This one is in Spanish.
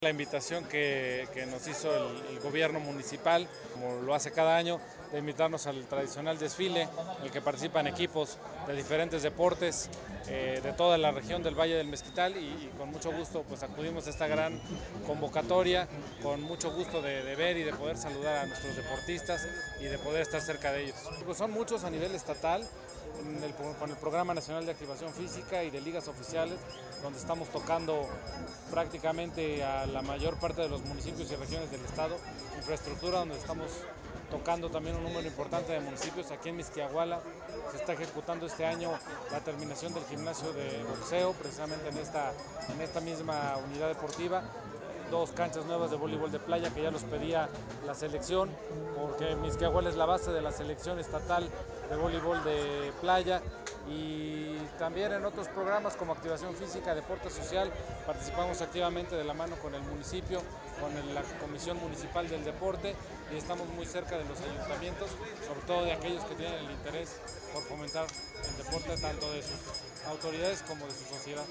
La invitación que nos hizo el gobierno municipal, como lo hace cada año, de invitarnos al tradicional desfile, en el que participan equipos de diferentes deportes de toda la región del Valle del Mezquital y con mucho gusto pues acudimos a esta gran convocatoria, con mucho gusto de ver y de poder saludar a nuestros deportistas y de poder estar cerca de ellos. Pues son muchos a nivel estatal, con el Programa Nacional de Activación Física y de ligas oficiales, donde estamos tocando prácticamente a la mayor parte de los municipios y regiones del estado, infraestructura donde estamos tocando también un número importante de municipios. Aquí en Mixquiahuala se está ejecutando este año la terminación del gimnasio de boxeo, precisamente en esta misma unidad deportiva. Dos canchas nuevas de voleibol de playa que ya los pedía la selección, porque Mixquiahuala es la base de la selección estatal de voleibol de playa, y también en otros programas como activación física, deporte social, participamos activamente de la mano con el municipio, con la Comisión Municipal del Deporte, y estamos muy cerca de los ayuntamientos, sobre todo de aquellos que tienen el interés por fomentar el deporte tanto de sus autoridades como de su sociedad.